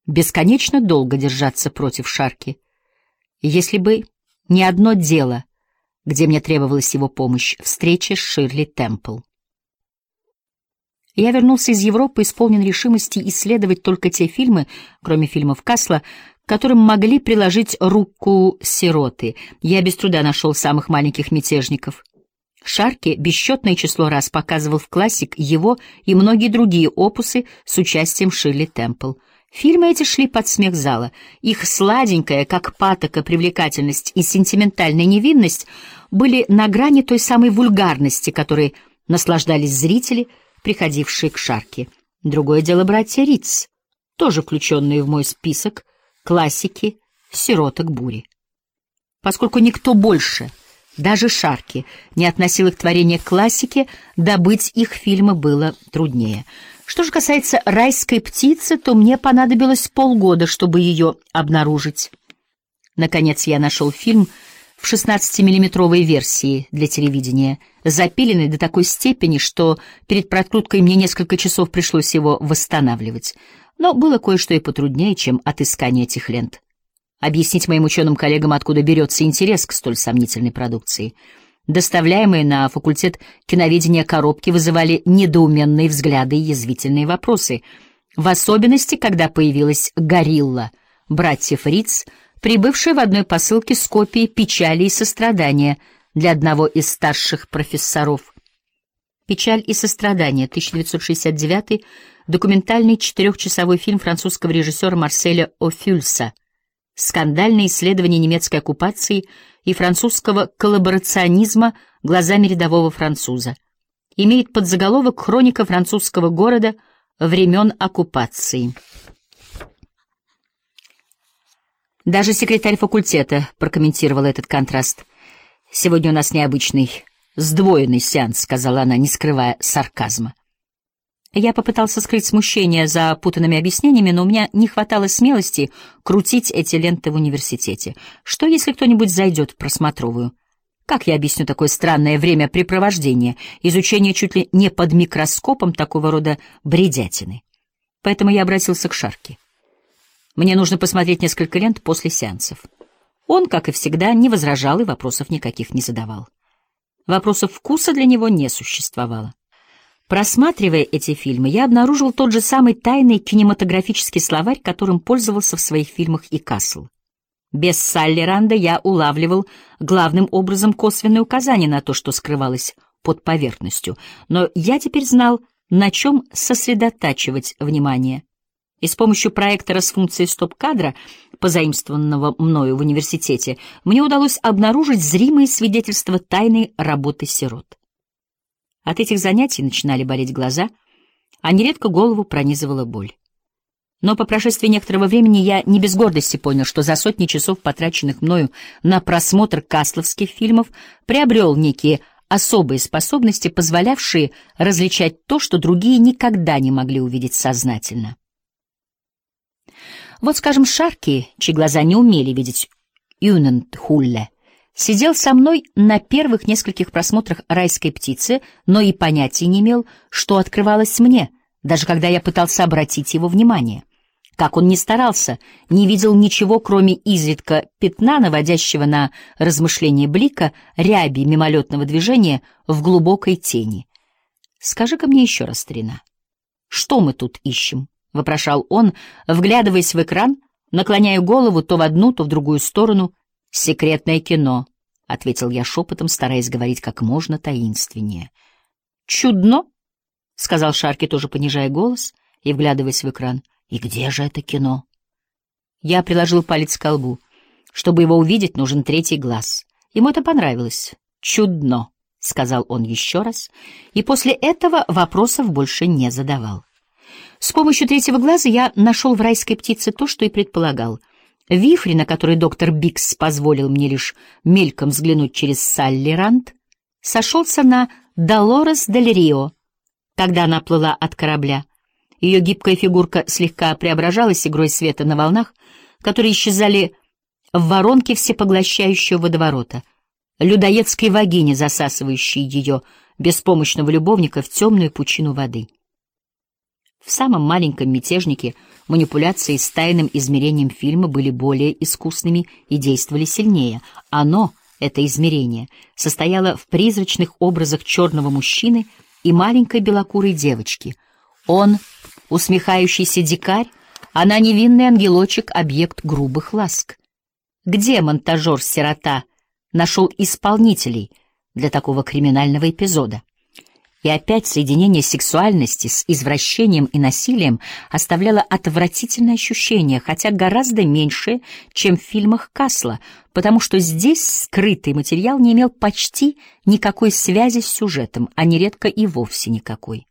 бесконечно долго держаться против Шарки, если бы не одно дело, где мне требовалась его помощь — встреча с Ширли Темпл. Я вернулся из Европы, исполнен решимости исследовать только те фильмы, кроме фильмов Касла, к которым могли приложить руку сироты. Я без труда нашел самых маленьких мятежников. Шарки бесчетное число раз показывал в классик его и многие другие опусы с участием Ширли Темпл. Фильмы эти шли под смех зала. Их сладенькая, как патока, привлекательность и сентиментальная невинность были на грани той самой вульгарности, которой наслаждались зрители, приходившие к Шарки. Другое дело братья Риц, тоже включенные в мой список классики «Сироток бури». Поскольку никто больше, даже Шарки, не относил их творения к классике, добыть их фильмы было труднее. Что же касается «Райской птицы», то мне понадобилось полгода, чтобы ее обнаружить. Наконец я нашел фильм в 16-миллиметровой версии для телевидения, запиленный до такой степени, что перед прокруткой мне несколько часов пришлось его восстанавливать. Но было кое-что и потруднее, чем отыскание этих лент. Объяснить моим ученым коллегам, откуда берется интерес к столь сомнительной продукции. Доставляемые на факультет киноведения коробки вызывали недоуменные взгляды и язвительные вопросы, в особенности, когда появилась «Горилла» братьев Риц, прибывшая в одной посылке с копией «Печали и сострадания» для одного из старших профессоров. «Печаль и сострадание», 1969, документальный 4-часовой фильм французского режиссера Марселя Офюльса, скандальное исследование немецкой оккупации и французского коллаборационизма глазами рядового француза. Имеет подзаголовок «Хроника французского города времен оккупации». Даже секретарь факультета прокомментировала этот контраст. «Сегодня у нас необычный, сдвоенный сеанс», — сказала она, не скрывая сарказма. Я попытался скрыть смущение за путанными объяснениями, но у меня не хватало смелости крутить эти ленты в университете. Что, если кто-нибудь зайдет в просмотровую? Как я объясню такое странное времяпрепровождение, изучение чуть ли не под микроскопом такого рода бредятины? Поэтому я обратился к Шарки. Мне нужно посмотреть несколько лент после сеансов. Он, как и всегда, не возражал и вопросов никаких не задавал. Вопросов вкуса для него не существовало. Просматривая эти фильмы, я обнаружил тот же самый тайный кинематографический словарь, которым пользовался в своих фильмах и Касл. Без Саллеранда я улавливал главным образом косвенные указания на то, что скрывалось под поверхностью, но я теперь знал, на чем сосредотачивать внимание. И с помощью проектора с функцией стоп-кадра, позаимствованного мною в университете, мне удалось обнаружить зримые свидетельства тайной работы сирот. От этих занятий начинали болеть глаза, а нередко голову пронизывала боль. Но по прошествии некоторого времени я не без гордости понял, что за сотни часов, потраченных мною на просмотр касловских фильмов, приобрел некие особые способности, позволявшие различать то, что другие никогда не могли увидеть сознательно. Вот, скажем, Шарки, чьи глаза не умели видеть Юнентхулле, сидел со мной на первых нескольких просмотрах «Райской птицы», но и понятия не имел, что открывалось мне, даже когда я пытался обратить его внимание. Как он ни старался, не видел ничего, кроме изредка пятна, наводящего на размышление блика, ряби мимолетного движения в глубокой тени. «Скажи-ка мне еще раз, старина, что мы тут ищем?» — вопрошал он, вглядываясь в экран, наклоняя голову то в одну, то в другую сторону. «Секретное кино», — ответил я шепотом, стараясь говорить как можно таинственнее. «Чудно», — сказал Шарки, тоже понижая голос и вглядываясь в экран. «И где же это кино?» Я приложил палец к колбу. Чтобы его увидеть, нужен третий глаз. Ему это понравилось. «Чудно», — сказал он еще раз, и после этого вопросов больше не задавал. С помощью третьего глаза я нашел в «Райской птице» то, что и предполагал. Вихрь, на который доктор Бикс позволил мне лишь мельком взглянуть через Саллеранд, сошелся на Долорес дель Рио, когда она плыла от корабля. Ее гибкая фигурка слегка преображалась игрой света на волнах, которые исчезали в воронке всепоглощающего водоворота, людоедской вагине, засасывающей ее, беспомощного любовника, в темную пучину воды. В самом маленьком мятежнике Манипуляции с тайным измерением фильма были более искусными и действовали сильнее. Оно, это измерение, состояло в призрачных образах черного мужчины и маленькой белокурой девочки. Он — усмехающийся дикарь, она — невинный ангелочек, объект грубых ласк. Где монтажер-сирота нашел исполнителей для такого криминального эпизода? И опять соединение сексуальности с извращением и насилием оставляло отвратительное ощущение, хотя гораздо меньшее, чем в фильмах Касла, потому что здесь скрытый материал не имел почти никакой связи с сюжетом, а нередко и вовсе никакой.